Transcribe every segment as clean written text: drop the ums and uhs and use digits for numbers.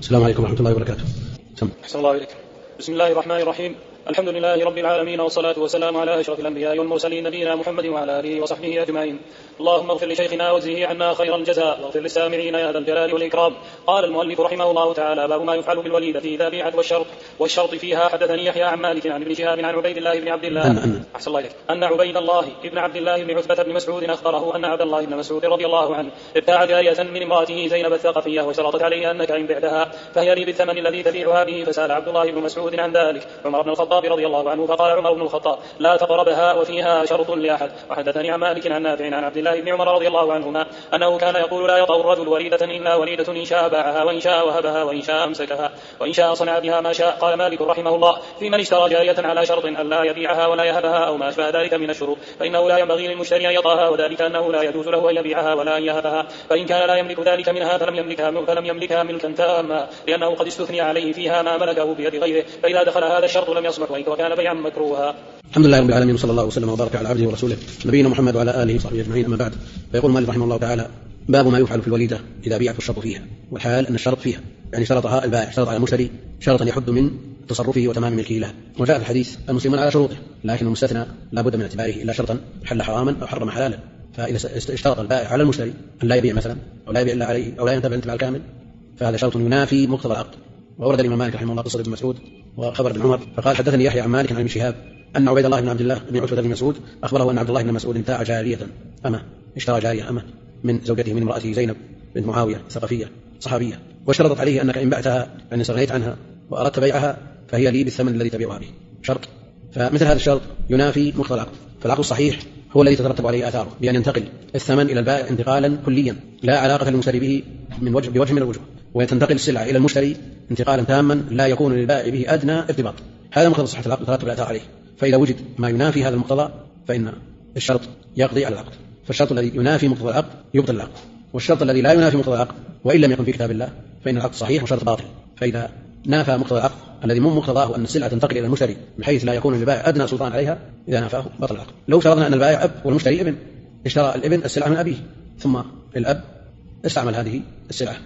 السلام عليكم ورحمة الله وبركاته. أحسن الله إليك. بسم الله الرحمن الرحيم. الحمد لله رب العالمين، والصلاة والسلام على أشرف الأنبياء والمرسلين نبينا محمد وعلى آله وصحبه أجمعين. اللهم اغفر لشيخنا واجزه عنا خير الجزاء، واغفر للسامعين يا ذا الجلال والإكرام. قال المؤلف رحمه الله تعالى: باب ما يفعل بالوليدة إذا بيعت والشرط فيها. حدثني يحيى عن مالك عن ابن شهاب عن عبيد الله بن عبد الله أحسن الله إليك أن عبيد الله بن عبد الله بن عتبة بن مسعود أخبره أن عبد الله بن مسعود رضي الله عنه ابتاع جارية من امرأته زينب الثقفية، وشرطت عليه أنك إن بعتها فهي لي بالثمن الذي تبيعها به. فسأل عبد الله بن مسعود عن ذلك عمر بن الخطاب رضي الله عنه، فقال عمر بن الخطاب: لا تقربها وفيها شرط لأحد. وحدثني عن مالك عن نافع عن عبد الله بن عمر رضي الله عنهما أنه كان يقول: لا يطأ الرجل وليدة إلا وليدة إن شاء باعها وإن شاء وهبها وإن شاء أمسكها وإن شاء صنع بها ما شاء. قال مالك رحمه الله: في من اشترى جارية على شرط أن لا يبيعها ولا يهبها أو ما أشبه ذلك من الشروط، فإنه لا ينبغي للمشتري أن يطأها، وذلك أنه لا يجوز له أن يبيعها ولا أن يهبها، فإن كان لا يملك ذلك منها فلم يملكها ملكا تاما، لأنه قد استثني عليه فيها ما ملكه بيد غيره، فإذا دخل هذا الشرط لم يصلح وكان بيعا مكروها. الحمد لله رب العالمين، صلى الله وسلم وبارك على عبده ورسوله نبينا محمد وعلى آله وصحبه أجمعين، أما بعد. فيقول مالك رحمه الله تعالى: باب ما يفعل في الوليدة إذا بيعت الشرط فيها، والحال أن الشرط فيها يعني شرطها البائع، شرط على المشتري شرطا يحد من تصرفه وتمام ملكه له. وجاء في الحديث: المسلمون على شروطه، لكن المستثنى لا بد من اعتباره إلا شرطا حل حراما أو حرم حلالا. فإذا اشترط البائع على المشتري أن لا يبيع مثلا أو لا يبيع إلا عليه أو لا ينتبع الانتباع الكامل، فهذا شرط ينافي مقتضى العقد. وورد الإمام مالك رحمه الله قصة ابن مسعود وخبر ابن عمر، فقال: حدثني يحيى عن مالك عن ابن شهاب أن عبيد الله بن عبد الله بن عتبة بن مسعود أخبره أن عبد الله بن مسعود ابتاع جارية اشترى جارية من زوجته من امرأته زينب بنت معاوية ثقفية صحابية، واشترطت عليه أنك إن بعتها يعني استغنيت عنها وأردت بيعها فهي لي بالثمن الذي تبيعها به. شرط. فمثل هذا الشرط ينافي مقتضى العقد، فالعقد الصحيح هو الذي تترتب عليه آثاره بأن ينتقل الثمن إلى البائع انتقالا كليا لا علاقة للمشتري به بوجه من الوجوه، وتنتقل السلعة إلى المشتري انتقالا تاما لا يكون للبائع به أدنى ارتباط. هذا مقتضى صحة العقد ترتب الآثار عليه. فإذا وجد ما ينافي هذا المقتضى فإن الشرط يقضي على العقد. فالشرط الذي ينافي مقتضى العقد يبطل العقد، والشرط الذي لا ينافي مقتضى العقد وإن لم يكن في كتاب الله فإن العقد صحيح وشرط باطل. فإذا نافى مقتضى العقد الذي من مقتضاه أن السلعة تنتقل إلى المشتري بحيث لا يكون للبائع أدنى سلطان عليها، إذا نافاه بطل العقد. لو فرضنا أن البائع أب والمشتري ابن، اشترى الابن السلعة من أبيه، ثم الأب استعمل هذه السلعة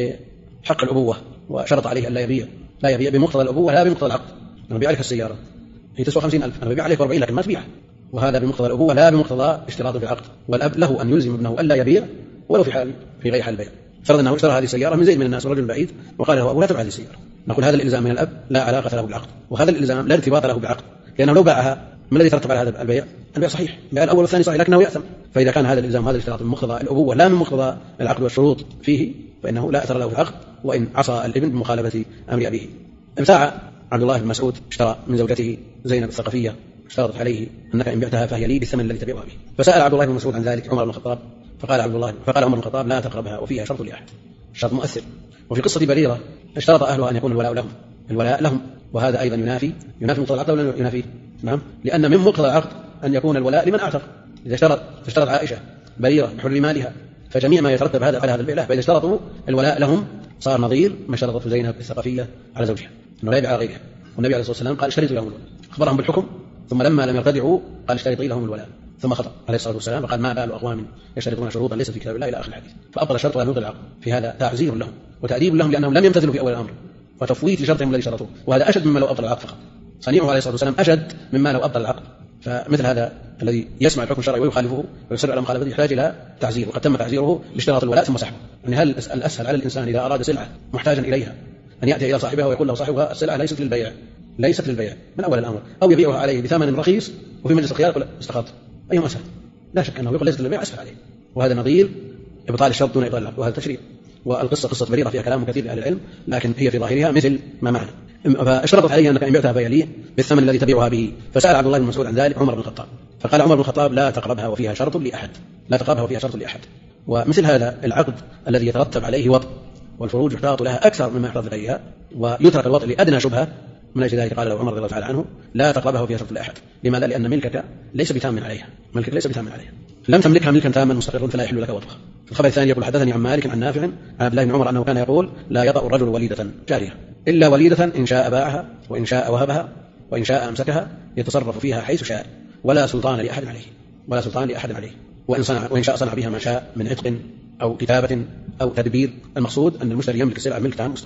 بحق الأبوة وشرط عليه أن لا يبيع بمقتضى الأبوة لا بمقتضى العقد. أنا ببيع لك السيارة هي تسوى 50,000، أنا ببيع عليك 40 لكن ما تبيعها، وهذا بمقتضى الأبوة لا بمقتضى اشتراط في العقد. والأب له أن يلزم ابنه ألا يبيع ولو في غير حال البيع. فرض أنه اشترى هذه السيارة من زيد من الناس ورجل بعيد وقال له أبو لا تبع هذه السيارة، نقول هذا الإلزام من الأب لا علاقة له بالعقد، وهذا الإلزام لا ارتباط له بالعقد، لأنه لو باعها ما الذي ترتب على هذا البيع؟ البيع صحيح، البيع الأول والثاني صحيح لكنه يأثم. فإذا كان هذا الإلزام هذا الاشتراط من مقتضى الأبوة لا من مقتضى العقد والشروط فيه فإنه لا أثر له في العقد، وإن عصى الابن بمخالفة أمر أبيه. ابتاع عبد الله بن مسعود اشترى من زوجته زينب الثقفية، اشترطت عليه أنك إن بعتها فهي لي بالثمن الذي تبيعها به. فسأل عبد الله بن مسعود عن ذلك عمر بن الخطاب، فقال عمر بن الخطاب: لا تقربها وفيها شرط لأحد. شرط مؤثر. وفي قصة بريرة اشترط أهلها أن يكون الولاء لهم، وهذا أيضا ينافي مقتضى العقد ولا ينافي؟ نعم، لأن من مقتضى العقد أن يكون الولاء لمن أعتق. إذا اشترط عائشة بريرة بحل مالها فجميع ما يترتب على هذا البيع له، فإذا اشترطوا الولاء لهم صار نظير ما اشترطته زينب الثقفية على زوجها أنه لا يبيع على غيرها. والنبي عليه الصلاة والسلام قال: اشترطوا لهم الولاء، أخبرهم بالحكم، ثم لما لم يرتدعوا قال: اشترطوا لهم الولاء، ثم خطأ عليه الصلاة والسلام وقال: ما بال أقوام يشترطون شروطا ليست في كتاب الله إلى آخر الحديث. فأبطل الشرط ولم يبطل العقد. في هذا تعزير لهم وتأديب لهم لأنهم لم يمتثلوا في أول الأمر، وتفويت لشرطهم الذي شرطوه، وهذا أشد مما لو أبطل العقد فقط. صنيعه عليه الصلاة والسلام أشد مما لو أبطل العقد. فمثل هذا الذي يسمع الحكم الشرعي ويخالفه ويصر على مخالفته يحتاج إلى تعزير، وقد تم تعزيره باشتراط الولاء ثم سحبه. يعني هل الأسهل على الإنسان إذا أراد سلعة محتاجا إليها أن يأتي إلى صاحبها ويقول له صاحبها السلعة ليست للبيع من أول الأمر، أو يبيعها عليه بثمن رخيص وفي مجلس الخيار يقول استقاط؟ أيهما أسهل؟ لا شك أنه يقول ليست للبيع أسهل عليه، وهذا نظير إبطال الشرط دون إبطال العقد، وهذا تشريع. والقصة قصة بريرة فيها كلام كثير لأهل العلم، لكن هي في ظاهرها مثل ما معنا. فاشترطت عليه أنك إن بعتها فهي لي بالثمن الذي تبيعها به. فسأل عبد الله بن مسعود عن ذلك عمر بن الخطاب، فقال عمر بن الخطاب: لا تقربها وفيها شرط لأحد. ومثل هذا العقد الذي يترتب عليه وطء والفروج يحتاط لها أكثر مما يحتاط لغيرها، ويترك الوطء لأدنى شبهة، من أجل ذلك قال له عمر رضي الله تعالى عنه: لا تقربها وفيها شرط لأحد. لماذا؟ لأن ملكك ليس بتام عليها، لم تملكها ملكا تاما مستقرا فلا يحل لك وطئها. الخبر الثاني يقول: حدثني عن مالك عن نافع عن عبد الله بن عمر أنه كان يقول: لا يطأ الرجل وليدة جارية إلا وليدة إن شاء باعها وإن شاء وهبها وإن شاء أمسكها يتصرف فيها حيث شاء ولا سلطان لأحد عليه، وإن شاء صنع بها ما شاء من عتق أو كتابة أو تدبير. المقصود أن المشتري يملك السلعة ملك تام مستقر.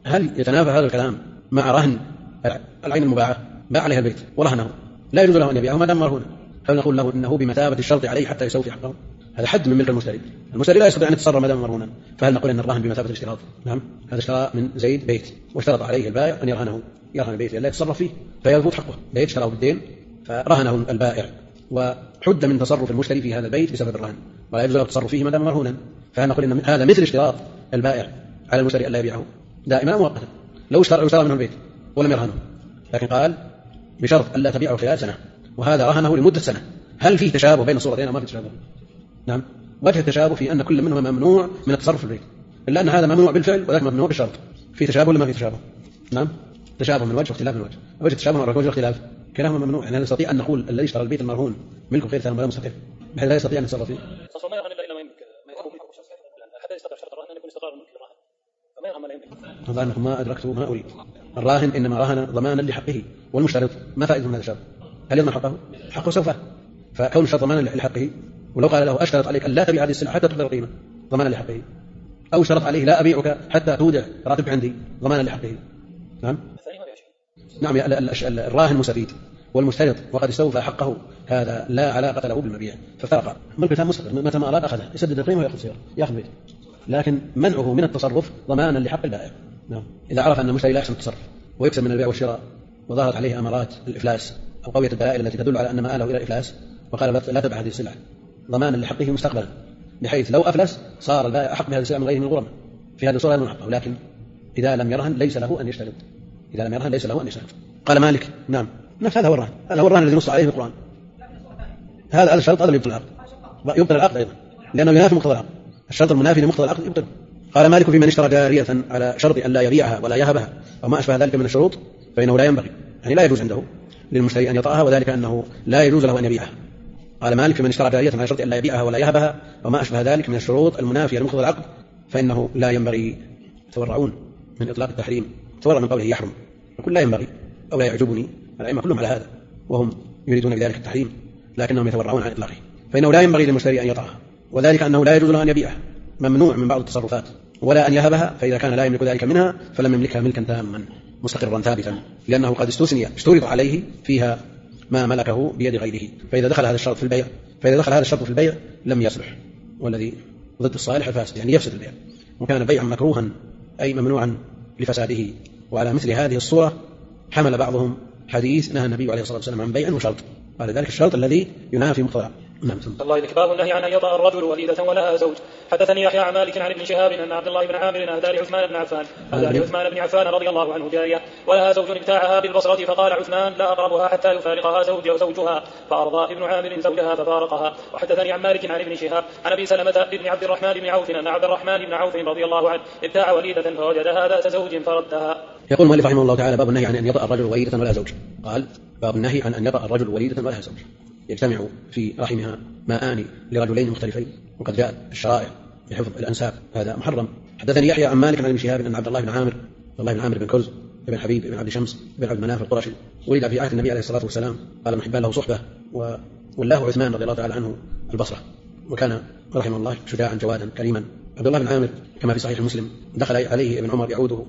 هل يتنافى هذا الكلام مع رهن العين المباعة؟ باع عليها البيت ورهنه، لا يجوز له أن يبيعه ما دام مرهونا، هل نقول له إنه بمثابة الشرط عليه حتى يسوي حقه؟ هذا حد من ملك المشتري. المشتري لا يستطيع أن يتصرف ما دام مرهونا، فهل نقول أن الرهن بمثابة الاشتراط؟ نعم، هذا اشترى من زيد بيت واشترط عليه البائع أن يرهن البيت لا يتصرف فيه فيفوت حقه. بيت اشتراه بالدين فرهنه البائع وحد من تصرف المشتري في هذا البيت بسبب الرهن، ولا يجوز له التصرف فيه ما دام مرهونا، فهل نقول إن هذا مثل اشتراط البائع على المشتري ألا يبيعه دائما مؤقتا؟ لو اشترى منه البيت ولم يرهنه لكن قال بشرط ألا تبيعه خلال سنة وهذا رهنه لمدة سنة، هل فيه تشابه بين الصورتين؟ ما في تشابه. نعم، وجه التشابه في أن كل منهما ممنوع من التصرف في البيت، إلا أن هذا ممنوع بالفعل وذاك ممنوع بالشرط. في تشابه ولا ما في تشابه؟ نعم، تشابه من وجه واختلاف من وجه. وجه التشابه من وجه الاختلاف كلاهما ممنوع، يعني لا نستطيع أن نقول الذي اشترى البيت المرهون ملك غير ثاني ولا مستقل بحيث لا يستطيع أن يتصرف فيه. ما يرهن إلا ما يملك، ما يكون حتى يستقر شرط الرهن أن يكون استقرار الملك الراهن، فما يرهن ما لا يملك. والله أنكم ما أدركتوا ما أريد. الراهن إنما راهن ضمانا لحقه، والمشترط ما فائدة من هذا الشرط؟ هل يضمن حقه؟ حقه سوف، فكون الشرط ضمانا لحقه، ولو قال له أشترط عليك أن لا تبيع هذه السلعة حتى تقدر القيمة ضمانا لحقه، أو اشترط عليه لا أبيعك حتى تودع راتب عندي ضمانا لحقه. نعم، نعم، الراهن مستفيد والمشترط وقد استوفى حقه هذا لا علاقة له بالمبيع، ففرق. ملك الإنسان مستقر، متى ما أراد أخذه يسدد القيمة ويأخذ سيارة يأخذ بيته، لكن منعه من التصرف ضمانا لحق البائع. نعم، إذا عرف أن المشتري لا يحسن التصرف ويكسب من البيع والشراء وظهرت عليه أمارات الإفلاس أو قوية الدلائل التي تدل على أن مآله إلى الإفلاس وقال لا تبع هذه السلعة ضمانا لحقه مستقبلا، بحيث لو أفلس صار البائع أحق بهذه السلعة من غيره من الغرم، في هذه الصورة يضمن حقه، لكن إذا لم يرهن ليس له أن يشترط. قال مالك نعم، نفس هذا هو الرهن، هذا هو الرهن الذي نص عليه في القرآن. هذا الشرط هذا يبطل العقد أيضا، لأنه ينافي مقتضى العقد، الشرط المنافي لمقتضى العقد يبطل. قال مالك في من اشترى جارية على شرط أن لا يبيعها ولا يهبها أو ما أشبه ذلك من الشروط فإنه لا ينبغي، يعني لا يجوز عنده للمشتري أن يطأها، وذلك أنه لا يجوز له أن يبيعها. قال مالك في من اشترى جارية على شرط أن لا يبيعها ولا يهبها وما أشبه ذلك من الشروط المنافية لمقتضى العقد فإنه لا ينبغي. تورعون من إطلاق التحريم، تورع من قوله يحرم، يقول لا ينبغي أو لا يعجبني، الأئمة كلهم على هذا وهم يريدون بذلك التحريم لكنهم يتورعون عن إطلاقه، فإنه لا ينبغي للمشتري أن يطأها، وذلك أنه لا يجوز له أن يبيعها، ممنوع من بعض التصرفات، ولا أن يهبها، فإذا كان لا يملك ذلك منها فلم يملكها ملكا تاما مستقرا ثابتا، لأنه قد اشترط عليه فيها ما ملكه بيد غيره، فإذا دخل هذا الشرط في البيع لم يصلح، والذي ضد الصالح الفاسد، يعني يفسد البيع، وكان بيعا مكروها أي ممنوعا لفساده. وعلى مثل هذه الصورة حمل بعضهم حديث نهى النبي عليه الصلاة والسلام عن بيع وشرط، قال ذلك الشرط الذي ينافي مقتضى. نعم. الله إليك. باب النهي عن أن يطأ الرجل وليدة ولها زوج. حدثني يحيى عن مالك عن ابن شهاب أن عبد الله بن عامر أهدى لعثمان بن عفان رضي الله عنه جارية ولها زوج ابتاعها بالبصرة، فقال عثمان لا أقربها حتى يفارقها زوجها، فأرضى ابن عامر زوجها ففارقها. وحدثني عن مالك عن ابن شهاب عن أبي سلمة بن عبد الرحمن بن عوف أن عبد الرحمن بن عوف رضي الله عنه ابتاع وليدة فوجدها ذات زوج فردها. يقول المؤلف رحمه الله تعالى باب النهي عن أن يطأ الرجل وليدة ولا زوج. قال باب النهي عن أن يطأ الرجل وليدة ولا زوج، يجتمع في رحمها ماءان لرجلين مختلفين، وقد جاءت الشرائع بحفظ الأنساب، هذا محرم. حدثني يحيى عن مالك عن ابن شهاب أن عبد الله بن عامر بن كرز بن حبيب بن عبد شمس بن عبد مناف القرشي ولد في عهد النبي عليه الصلاة والسلام، قال ابن حبان له صحبة، والله عثمان رضي الله تعالى عنه البصرة، وكان رحمه الله شجاعا جوادا كريما. عبد الله بن عامر كما في صحيح مسلم دخل عليه ابن عمر يعوده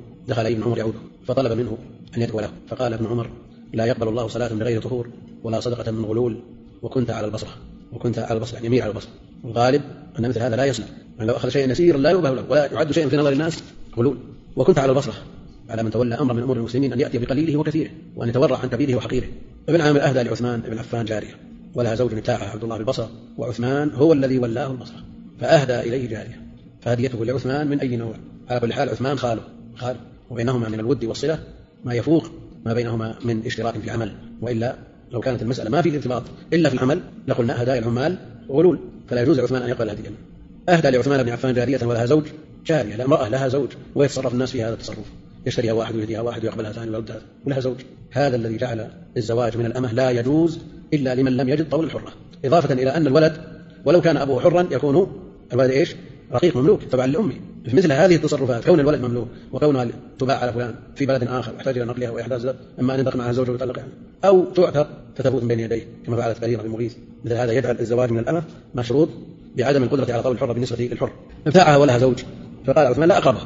فطلب منه أن يدعو له، فقال ابن عمر لا يقبل الله صلاة بغير طهور ولا صدقة من غلول وكنت على البصرة يعني يميل على البصرة، الغالب أن مثل هذا لا يصنع، يعني لو أخذ شيئا يسيرا لا يبه له ولا يعد شيئا في نظر الناس غلول، وكنت على البصرة على من تولى أمر من أمور المسلمين أن يأتي بقليله وكثيره وأن يتورع عن كبيره وحقيره. ابن عامر أهدى لعثمان بن عفان جارية ولها زوج ابتاعها عبد الله بالبصرة، وعثمان هو الذي ولاه البصرة فأهدى إليه جارية، فهديته لعثمان من أي نوع؟ على كل حال عثمان خاله وبينهما من الود والصلة ما يفوق ما بينهما من اشتراك في العمل، وإلا لو كانت المسألة ما في ارتباط إلا في العمل لقلنا هدايا العمال غلول، فلا يجوز عثمان أن يقبل هدية. أهدى لعثمان بن عفان جارية ولها زوج، جارية لا امرأة لها زوج، ويتصرف الناس في هذا التصرف، يشتريها واحد ويهديها واحد ويقبلها ثاني ويردها ولها زوج. هذا الذي جعل الزواج من الأمة لا يجوز إلا لمن لم يجد طول الحرة، إضافة إلى أن الولد ولو كان أبوه حرا يكون الولد رقيق مملوك تبع لأمه. في مثل هذه التصرفات كون الولد مملوك وكونها تباع على فلان في بلد آخر يحتاج إلى نقلها وإحداث إما أن ينتقل معها الزوج ويطلقها أو تعتق فتفوت من بين يديه كما فعلت بريرة بن مغيث، مثل هذا يجعل الزواج من الأمة مشروط بعدم القدرة على طول الحرة بالنسبة للحر. ابتاعها ولها زوج، فقال عثمان لا أقربها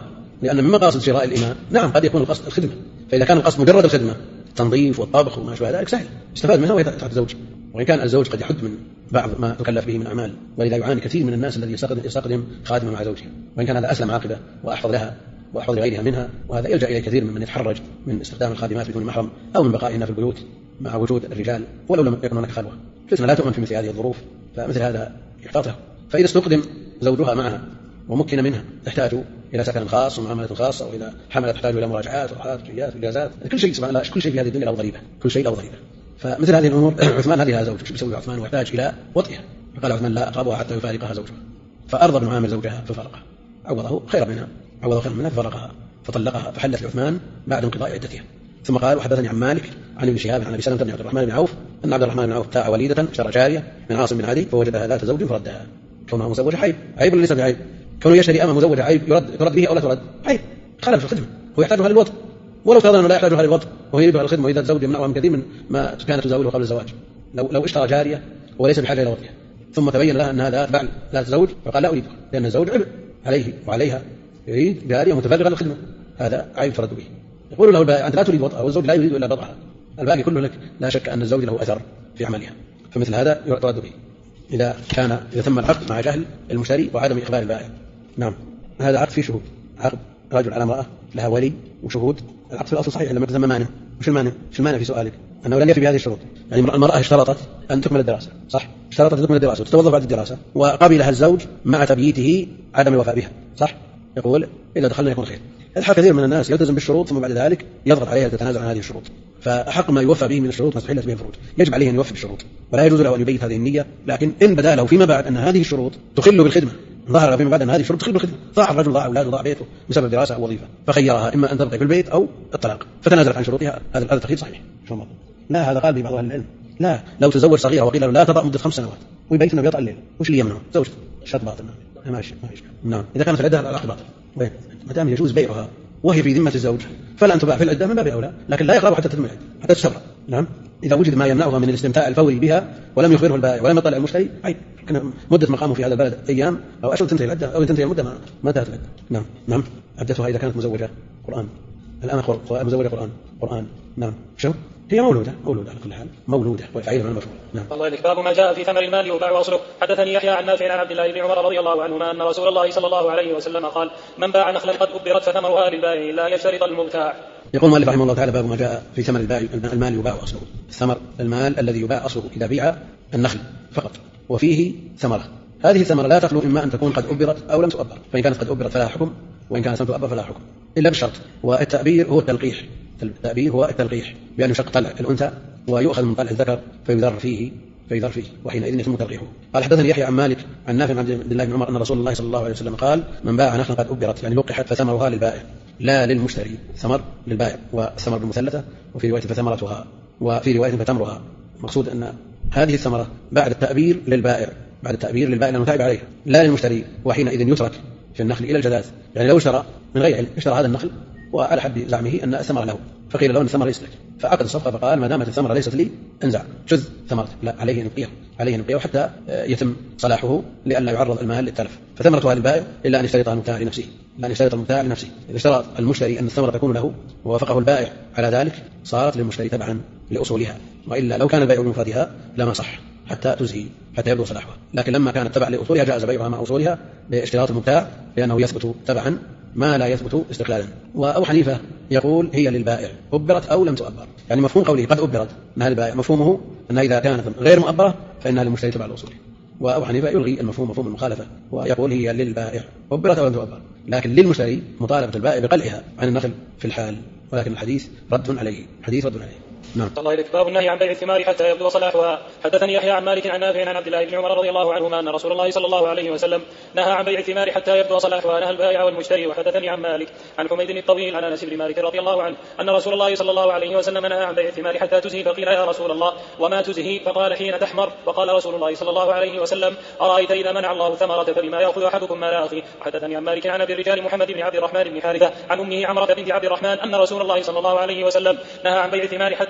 لأن من مقاصد شراء الإماء نعم قد يكون القصد الخدمة، فإذا كان القصد مجرد الخدمة التنظيف والطبخ وما شابه ذلك سهل استفاد منها وهي تحت الزوج، وإن كان الزوج قد يحد من بعض ما تكلف به من أعمال، ولذا يعاني كثير من الناس الذي يستخدم خادمة مع زوجها، وإن كان هذا أسلم عاقبة وأحفظ لها وأحفظ لغيرها منها، وهذا يلجأ إلى كثير من يتحرج من استخدام الخادمات بدون محرم أو من بقائهن في البيوت مع وجود الرجال ولو لم يكن هناك خلوة. فتنة لا تؤمن في مثل هذه الظروف، فمثل هذا يحتاط له. فإذا استخدم زوجها معها ومكن منها تحتاج إلى سكن خاص ومعاملة خاصة، وإلى حملة تحتاج إلى مراجعات وحاجات وإجازات، كل شيء سبحان الله، كل شيء في هذه الدنيا له ضريبة، كل شيء له ضريبة. فمثل هذه الأمور عثمان هذه لها زوج، ايش بيسوي عثمان ويحتاج إلى وطئها؟ فقال عثمان لا أقربها حتى يفارقها زوجها، فأرضى بمعامل زوجها ففارقها، عوضه خيرا منها ففارقها فطلقها، فحلت لعثمان بعد انقضاء عدتها. ثم قال وحدثني عن مالك عن ابن شهاب عن ابي سلمة بن عبد الرحمن بن عوف ان عبد الرحمن بن عوف ابتاع وليدة اشترى جارية من عاصم بن عدي فوجدها ذات زوج فردها. كونها مزوجة عيب ليس بعيب، كونه يشتري أمة مزوجة عيب يرد به أو لا ترد عيب، خلل في الخدمة، هو يحتاجها للوطن ولو فرضنا أنه لا يحتاجها للوطن وهو يريدها للخدمة، وإذا الزوج يمنعها من كثير من ما كانت تزاوله قبل الزواج. لو اشترى جارية وليس بحاجة إلى وطنها ثم تبين لها أنها ذات زوج فقال لا أريدها لأن الزوج عبء عليه وعليها، يريد جارية متفرغة للخدمة، هذا عيب ترد به. يقول له البائع أنت لا تريد وطئها والزوج لا يريد إلا بضعها، الباقي كله لك، لا شك أن الزوج له أثر في عملها، فمثل هذا يرد به إذا تم العقد مع جهل المشتري وعدم إخبار البائع. نعم هذا عقد فيه شهود، عقد رجل على امرأة لها ولي وشهود، العقد في الأصل صحيح لما تسمى مانع. وش المانع في سؤالك؟ أنه لن يفي بهذه الشروط. يعني المرأة اشترطت أن تكمل الدراسة، صح؟ اشترطت أن تكمل الدراسة وتتوظف بعد الدراسة، وقبلها الزوج مع تبييته عدم الوفاء بها، صح؟ يقول إذا دخلنا يكون خير. يلحق كثير من الناس يلتزم بالشروط ثم بعد ذلك يضغط عليها تتنازل عن هذه الشروط، فأحق ما يوفى به من الشروط ما استحلت به الفروج، يجب عليه أن يوفي بالشروط ولا يجوز له أن يبيت هذه النية. لكن إن بدا له فيما بعد أن هذه الشروط تخل بالخدمة، ظهر فيما بعد أن هذه الشروط تخل بالخدمة، ضاع الرجل ضاع أولاده ضاع بيته بسبب دراسة أو وظيفة، فخيرها إما أن تبقى في البيت أو الطلاق، فتنازلت عن شروطها، هذا التخيير صحيح. لا هذا قال به بعض أهل العلم، لا لو تزوج صغيرة وقيل له لا تضع مدة 5 سنوات ويبيت انه بيطلع الليل، وش اللي يمنعه؟ زوجته شرط باطل ماشي. نعم إذا كانت العدة العقد باطل، ما دام يجوز بيعها وهي في ذمة الزوج فلا أن تباع في العدة من باب أولى، لكن لا يقرب حتى تتم العدة حتى تستبرأ. نعم إذا وجد ما يمنعها من الاستمتاع الفوري بها ولم يخبره البائع ولم يطلع المشتري عيب، لكن مدة مقامه في هذا البلد أيام أو أشهر تنتهي العدة أو تنتهي المدة ما انتهت العدة. نعم عدتها إذا كانت مزوجة قرآن، الآن مزوجة قرآن. نعم شو هي مولودة على كل حال، مولودة وفعيلة من المفعول. نعم. الله إليك. باب ما جاء في ثمر المال يباع أصله. حدثني يحيى عن نافع عن عبد الله بن عمر رضي الله عنهما أن رسول الله صلى الله عليه وسلم قال من باع نخلا قد أبرت فثمرها للبائع لا يشترط المبتاع. يقول المؤلف رحمه الله تعالى باب ما جاء في ثمر المال يباع أصله. ثمر المال الذي يباع أصله إذا بيع النخل فقط وفيه ثمرة، هذه الثمرة لا تخلو إما أن تكون قد أبرت أو لم تؤبر، فإن كانت قد أبرت فلا حكم وإن كانت لم تؤبر فلا حكم إلا بالشرط، والتأبير هو التلقيح. التأبير هو التلقيح بأن يشق طلع الأنثى ويؤخذ من طلع الذكر فيذر فيه وحينئذ يتم تلقيحه. قال حدثني يحيى عن مالك عن نافع عن عبد الله بن عمر أن رسول الله صلى الله عليه وسلم قال من باع نخلا قد أبرت يعني لقحت فثمرها للبائع لا للمشتري، ثمر للبائع والثمر بالمثلثة، وفي رواية فثمرتها وفي رواية فتمرها. مقصود أن هذه الثمرة بعد التأبير للبائع لأنه تعب عليها لا للمشتري، وحينئذ يترك في النخل إلى الجذاذ. يعني لو اشترى من غير علم اشترى هذا النخل وعلى حد زعمه أن الثمرة له فقيل له أن الثمرة ليست لك، فعقد الصفقة فقال ما دامت الثمرة ليست لي انزع شذ ثمرته، لا عليه نبقيه حتى يتم صلاحه لئلا يعرض المال للتلف، فثمرتها للبائع إلا أن يشترط المبتاع لنفسه. إذا اشترط المشتري أن الثمرة تكون له ووافقه البائع على ذلك صارت للمشتري تبعا لأصولها، وإلا لو كان البيع بمفردها لما صح حتى تزهي حتى يبدو صلاحها، لكن لما كانت تبع لأصولها جاز بيعها مع أصولها باشتراط المبتاع لأنه يثبت تبعا ما لا يثبت استقلالا. وأبو حنيفة يقول هي للبائع أبرت أو لم تؤبر، يعني مفهوم قوله قد أبرت أنها للبائع مفهومه أنها إذا كانت غير مؤبرة فإنها للمشتري تبع الأصول. وأبو حنيفة يلغي المفهوم مفهوم المخالفة ويقول هي للبائع أبرت أو لم تؤبر، لكن للمشتري مطالبة البائع بقلعها عن النخل في الحال، ولكن الحديث رد عليه. نعم. الله إليك. باب النهي عن بيع الثمار حتى يبدو صلاحها. حدثني يحيى عن مالك عن نافع عن عبد الله بن عمر رضي الله عنهما أن رسول الله صلى الله عليه وسلم نهى عن بيع الثمار حتى يبدو صلاحها، نهى البائع والمشتري. وحدثني عن مالك عن حميد الطويل عن أنس بن مالك رضي الله عنه أن رسول الله صلى الله عليه وسلم نهى عن بيع الثمار حتى تزهي، فقيل يا رسول الله وما تزهي؟ فقال حين تحمر. وقال رسول الله صلى الله عليه وسلم أرأيت إذا منع الله الثمرة فبما يأخذ أحدكم مال أخيه. وحدثني عن مالك عن أبي الرجال محمد بن عبد الرحمن بن حارثة عن أمه عمرة بنت عبد الرحمن أن رسول الله صلى الله عليه وسلم نهى عن بيع الثمار حتى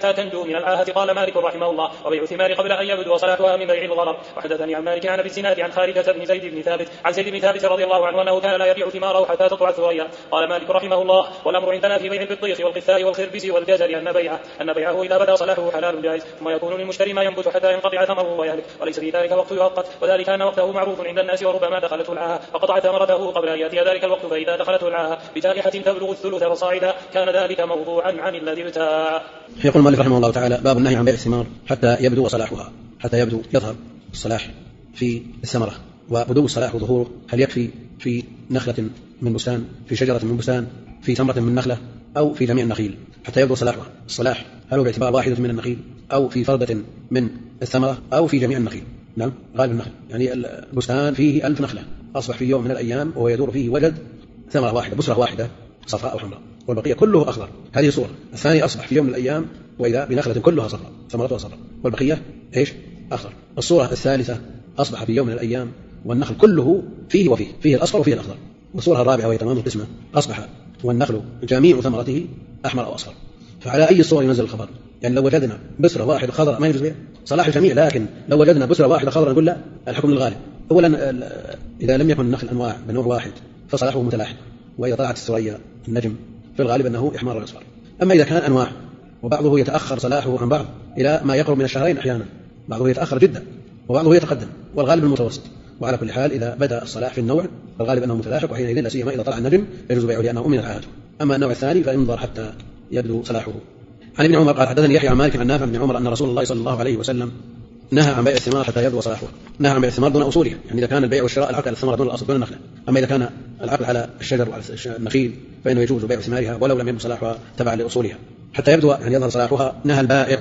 حتى تنجو من العاهة. قال مالك رحمه الله: وبيع الثمار قبل أن يبدو صلاحها من بيع الغرر. وحدثني عن مالك عن أبي الزناد عن خارجة بن زيد بن ثابت رضي الله عنه أنه كان لا يبيع ثماره حتى تطلع الثريا. قال مالك رحمه الله: والأمر عندنا في بيع البطيخ والقثاء والخربز والجزر أن بيعه إذا بدا صلاحه حلال جائز، ثم يكون للمشتري ما ينبت حتى ينقطع ثمره ويهلك، وليس في ذلك وقت يؤقت، وذلك أن وقته معروف عند الناس، وربما دخلته العاهة فقطع ثمرته قبل أن يأتي ذلك الوقت، فإذا دخلته العاهة بجائحة تبلغ الثلث فصاعدا كان ذلك موضوعا عن الذي ابتاع. يقول مالك رحمه الله تعالى: باب النهي عن بيع الثمار حتى يبدو صلاحها، حتى يبدو يظهر الصلاح في الثمرة. وبدو الصلاح وظهوره هل يكفي في نخلة من بستان، في شجرة من بستان، في ثمرة من نخلة، أو في جميع النخيل حتى يبدو صلاحها؟ الصلاح هل هو باعتبار واحدة من النخيل، أو في فردة من الثمرة، أو في جميع النخيل؟ نعم، غالب النخل. يعني البستان فيه 1000 نخلة، أصبح في يوم من الأيام وهو يدور فيه وجد ثمرة واحدة، بسرة واحدة صفراء أو حمراء، والبقية كله أخضر. هذه صورة. الثاني أصبح في يوم من الأيام وإذا بنخلة كلها صفراء، ثمرتها صفراء، والبقية إيش؟ أخضر. الصورة الثالثة: أصبح في يوم من الأيام والنخل كله فيه وفيه، فيه الأصفر وفيه الأخضر. والصورة الرابعة وهي تمام القسمة: أصبح والنخل جميع ثمرته أحمر أو أصفر. فعلى أي صور ينزل الخبر؟ يعني لو وجدنا بسرة واحدة خضراء ما يجوز بيع صلاح الجميع، لكن لو وجدنا بسرة واحدة خضراء نقول لا، الحكم للغالب. أولا إذا لم يكن النخل أنواع بنوع واحد فصلاحه متلاحق، وإذا طلعت الثريا النجم في الغالب أنه إحمار وأصفر. أما إذا كان أنواع وبعضه يتأخر صلاحه عن بعض إلى ما يقرب من الشهرين، أحيانا بعضه يتأخر جدا وبعضه يتقدم، والغالب المتوسط. وعلى كل حال إذا بدأ الصلاح في النوع فالغالب أنه متلاحق، وحينئذ لا سيما إذا طلع النجم يجوز بيعه لأنه أمن العاهة. أما النوع الثاني فينظر حتى يبدو صلاحه. عن ابن عمر قال: حدثني يحيى عن مالك عن نافع بن عمر أن رسول الله صلى الله عليه وسلم نهى عن بيع الثمار حتى يبدو صلاحه. نهى عن بيع الثمار دون أصولها، يعني إذا كان البيع والشراء العقد على الثمرة دون الأصل دون النخلة. أما إذا كان العقد على الشجر وعلى النخيل فإنه يجوز بيع ثمارها ولو لم يبدو صلاحها تبعا لأصولها حتى يبدو يعني يظهر صلاحها. نهى البائع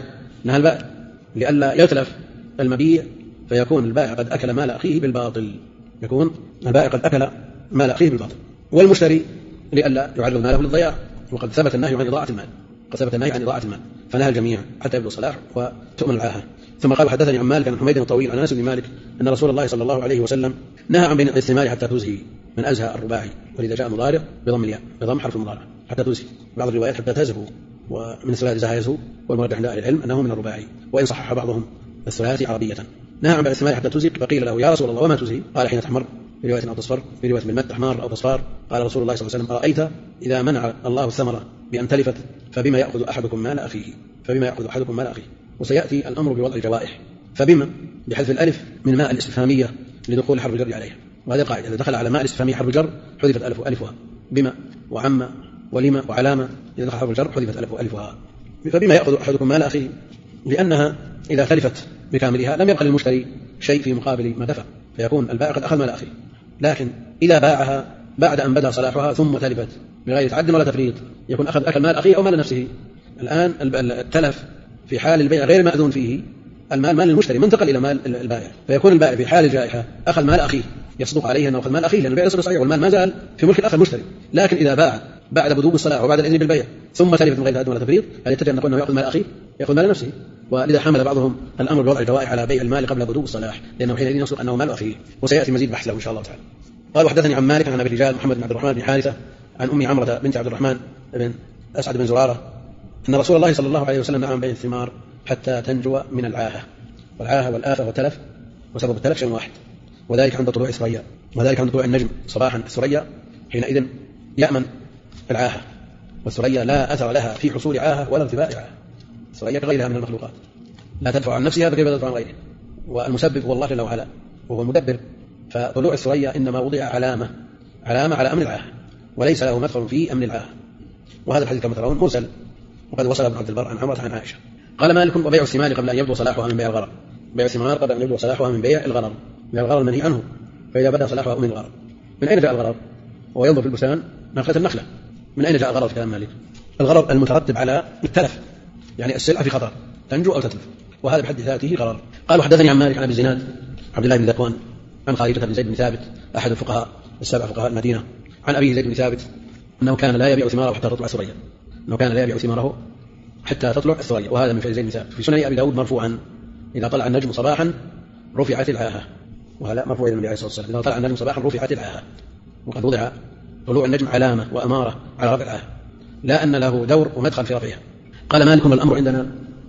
لئلا يتلف المبيع فيكون البائع قد أكل مال أخيه بالباطل، يكون البائع قد أكل مال أخيه بالباطل، والمشتري لئلا يعرض ماله للضياع، وقد ثبت النهي عن إضاعة المال، فنهى الجميع حتى يبدو الصلاح وتؤمن العاهة. ثم قال: حدثني عن مالك عن حميد الطويل عن أنس بن مالك أن رسول الله صلى الله عليه وسلم نهى عن بيع الثمار حتى تزهي، من أزهى الرباعي، ولذا جاء مضارع بضم الياء بضم حرف المضارع حتى تزهي، بعض الروايات حتى تزهو، ومن الثلاثي زهى يزهو، والمرجح عند أهل العلم أنه من الرباعي، وإن صحح بعضهم الثلاثي عربية. نهى عن بيع الثمار حتى تزهي، فقيل له: يا رسول الله وما تزهي؟ قال: حين تحمر، في رواية أو تصفر، في رواية بالمد تحمار أو تصفار. قال رسول الله صلى الله عليه وسلم: أرأيت إذا منع الله الثمرة بأن تلفت فبما يأخذ أحدكم مال أخيه؟ وسيأتي الأمر بوضع الجوائح. فبما بحذف الألف من ماء الاستفهامية لدخول حرف الجر عليها، وهذه القاعدة: إذا دخل على ماء الاستفهامية حرف الجر حذفت ألفها. بما وعم ولما وعلامة إذا دخل حرف الجر حذفت ألفها. فبما يأخذ أحدكم مال أخيه، لأنها إذا تلفت بكاملها لم يبقى للمشتري شيء في مقابل ما دفع، فيكون البائع قد أخذ مال أخيه. لكن إذا باعها بعد أن بدأ صلاحها ثم تلفت بغير تعد ولا تفريط يكون أكل مال أخيه أو مال نفسه. الآن التلف في حال البيع غير مأذون فيه، المال مال المشتري منتقل إلى مال البائع، فيكون البائع في حال الجائحة أخذ مال أخيه، يصدق عليه أنه أخذ مال أخيه لأن البيع يصير صحيح والمال ما زال في ملك الأخ المشتري. لكن إذا باع بعد بدو الصلاح وبعد الإذن بالبيع ثم تلفت من غير تعد ولا تفريط، هل يتجه أن نقول أنه يأخذ مال أخيه؟ يأخذ مال نفسه. ولذا حمل بعضهم الأمر بوضع الجوائح على بيع المال قبل بدو الصلاح، لأنه حينئذ يصدق أنه مال أخيه، وسيأتي مزيد بحث له إن شاء الله تعالى. قال: وحدثني عن مالك عن أبي الرجال محمد بن عبد الرحمن بن حارثة عن أم عمرة بنت عبد الرحمن بن أسعد بن زرارة أن رسول الله صلى الله عليه وسلم نهى عن بيع الثمار حتى تنجو من العاهة. والعاهة والآفة والتلف، وسبب التلف شيء واحد، وذلك عند طلوع الثريا، وذلك عند طلوع النجم صباحا الثريا، حينئذ يأمن العاهة. والثريا لا أثر لها في حصول عاهة ولا ارتفاع عاهة، الثريا كغيرها من المخلوقات لا تدفع عن نفسها فكيف تدفع عن غيرها، والمسبب هو الله جل وعلا وهو المدبر. فطلوع الثريا إنما وضع علامة على أمن العاهة، وليس له مدخل في أمن العاهة. وهذا الحديث كما ترون مرسل، وقد وصل ابن عبد البر عن عمرة عن عائشة. قال مالك: وبيع الثمار قبل أن يبدو صلاحها من بيع الغرر. بيع الثمار قبل أن يبدو صلاحها من بيع الغرر، بيع الغرر المنهي عنه، فإذا بدأ صلاحها من الغرر. من أين جاء الغرر؟ وهو ينظر في البستان نخلة النخلة. من أين جاء الغرر في كلام مالك؟ الغرر المترتب على التلف، يعني السلعة في خطر تنجو أو تتلف، وهذا بحد ذاته غرر. قال: وحدثني عن مالك عن أبي الزناد عبد الله بن ذكوان عن خارجة بن زيد بن ثابت أحد الفقهاء السبع فقهاء المدينة عن أبيه زيد بن ثابت أنه كان لا يبيع ثماره حتى تطلع الثريا، حتى تطلع الثريا. وهذا من فعل زيد بن ثابت. في سنن أبي داود مرفوعا: إذا طلع النجم صباحا رفعت العاهة. وهذا مرفوع إلى النبي عليه الصلاة والسلام: إذا طلع النجم صباحا رفعت العاهة. وقد وضع طلوع النجم علامة وأمارة على رفع العاهة، لا أن له دور ومدخل في رفعها. قال مالك: الأمر عندنا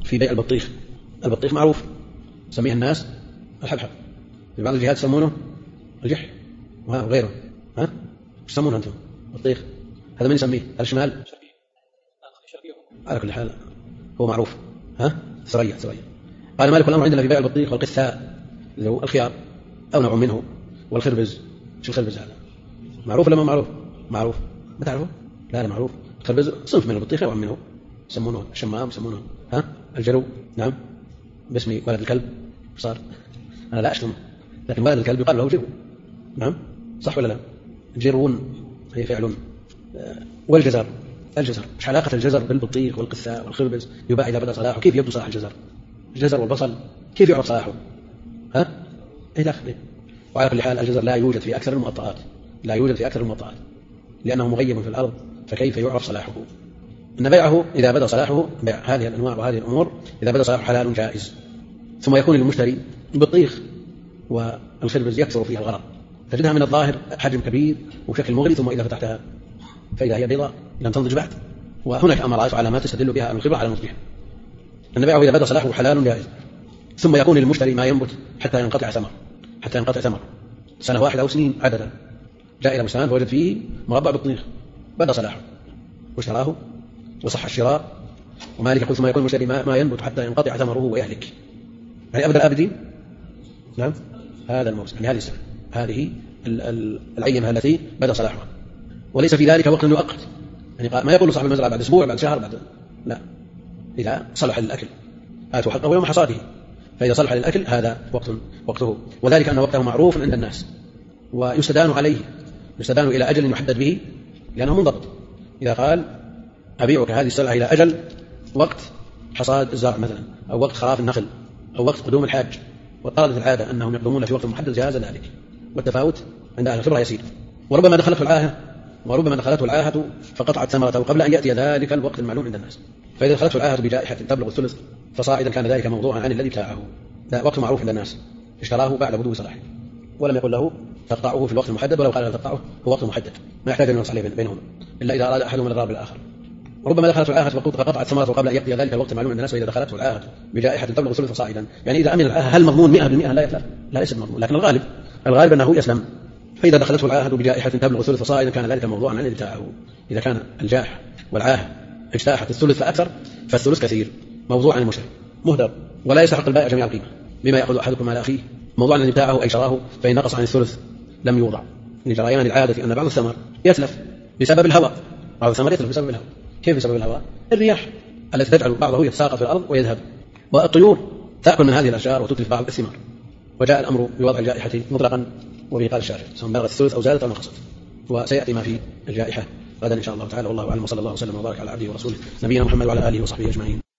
في بيع البطيخ. البطيخ معروف سميه الناس الحبحب، في بعض الجهات يسمونه الجح وغيره. ها ايش يسمونه انتم؟ بطيخ هذا من يسميه؟ الشمال على كل حال هو معروف. ها ثريا. قال مالك الأمر عندنا في بيع البطيخ والقثاء اللي هو الخيار أو نوع منه، والخربز. شو الخربز هذا؟ معروف ولا ما معروف؟ معروف. ما تعرفه؟ لا معروف. الخربز صنف من البطيخ نوع منه، يسمونه الشمام، يسمونه الجرو. نعم باسم ولد الكلب صار. أنا لا أشتم، لكن ولد الكلب يقال له جرو. نعم صح ولا لا؟ جرون هي فعل. والجزر مش علاقة الجزر بالبطيخ والقثاء والخربز؟ يباع إذا بدأ صلاحه. كيف يبدو صلاح الجزر والبصل كيف يعرف صلاحه؟ إيه داخل. وعلى كل حال الجزر لا يوجد في أكثر الموطئات، لأنه مغيب في الأرض، فكيف يعرف صلاحه؟ إن بيعه إذا بدأ صلاحه، بيع هذه الأنواع وهذه الأمور إذا بدأ صلاحه حلال جائز. ثم يكون للمشتري البطيخ والخربز يكثر فيها الغرض، تجدها من الظاهر حجم كبير وشكل مغري، ثم إذا فتحتها فإذا هي بيضاء لم تنضج بعد. وهناك أمارات وعلامات تستدل بها الخبرة على نضجها. أن بيعه إذا بدأ صلاحه حلال جائز. ثم يكون للمشتري ما ينبت حتى ينقطع ثمر سنة واحدة أو سنين عددا. جاء إلى بستان فوجد فيه مربع بطيخ بدأ صلاحه واشتراه وصح الشراء، ومالك يقول ثم يكون المشتري ما ينبت حتى ينقطع ثمره ويهلك، يعني أبد الآبدين. نعم هذا الموسم، يعني هذه السنة، هذه العينة التي بدأ صلاحها، وليس في ذلك وقت مؤقت. يعني ما يقول صاحب المزرعة بعد أسبوع بعد شهر لا، إذا صلح للأكل آتوا حقه يوم حصاده، فإذا صلح للأكل هذا وقته، وذلك أن وقته معروف عند الناس ويستدان عليه، يستدان إلى أجل يحدد به لأنه منضبط. إذا قال أبيعك هذه السلعة إلى أجل وقت حصاد الزرع مثلا، أو وقت خراف النخل، أو وقت قدوم الحاج، وطالت العادة أنهم يقدمون في وقت محدد جاز ذلك، والتفاوت عند أهل الخبرة يسير. وربما دخلته العاهة فقطعت ثمرته قبل أن يأتي ذلك الوقت المعلوم عند الناس، فإذا دخلته العاهة بجائحة تبلغ الثلث فصاعدا كان ذلك موضوعا عن الذي ابتاعه، لا وقت معروف عند الناس، اشتراه بعد بدو صلاحه، ولم يقل له تقطعه في الوقت المحدد، ولو قال له تقطعه هو وقت محدد ما يحتاج أن ينصح بينهم إلا إذا أراد أحدهم الإضرار بالآخر. وربما دخلته العاهة فقطعت ثمرته قبل أن يأتي ذلك الوقت المعلوم عند الناس، وإذا دخلته العاهة بجائحة تبلغ الثلث فصاعدا، يعني إذا أمن العاهة هل مضمون 100%؟ لا يتلف، لا ليس مضمون، لكن الغالب أنه يسلم. فإذا دخلته العاهة بجائحة تبلغ الثلث فصاعدا كان ذلك موضوعا عن الذي ابتاعه. إذا كان الجاح والعاهة اجتاحت الثلث فأكثر فالثلث كثير، موضوع عن المشتري مهدر، ولا يستحق البائع جميع القيمة، بما يأخذ أحدكم على أخيه، موضوع عن الذي ابتاعه أي شراه، فإن نقص عن الثلث لم يوضع. لجريان العادة أن بعض الثمر يتلف بسبب الهواء، بعض الثمر يتلف بسبب الهواء. كيف بسبب الهواء؟ الرياح التي تجعل بعضه يتساقط في الأرض ويذهب، والطيور تأكل من هذه الأشجار وتتلف بعض الثمار. وجاء الأمر بوضع الجائحة مطلقا، وبه قال الشارع سواء بلغت الثلث أو زادت أو نقصت، وسيأتي ما في الجائحة غدا إن شاء الله تعالى. والله أعلم، وصلى الله وسلم وبارك على عبده ورسوله نبينا محمد وعلى آله وصحبه أجمعين.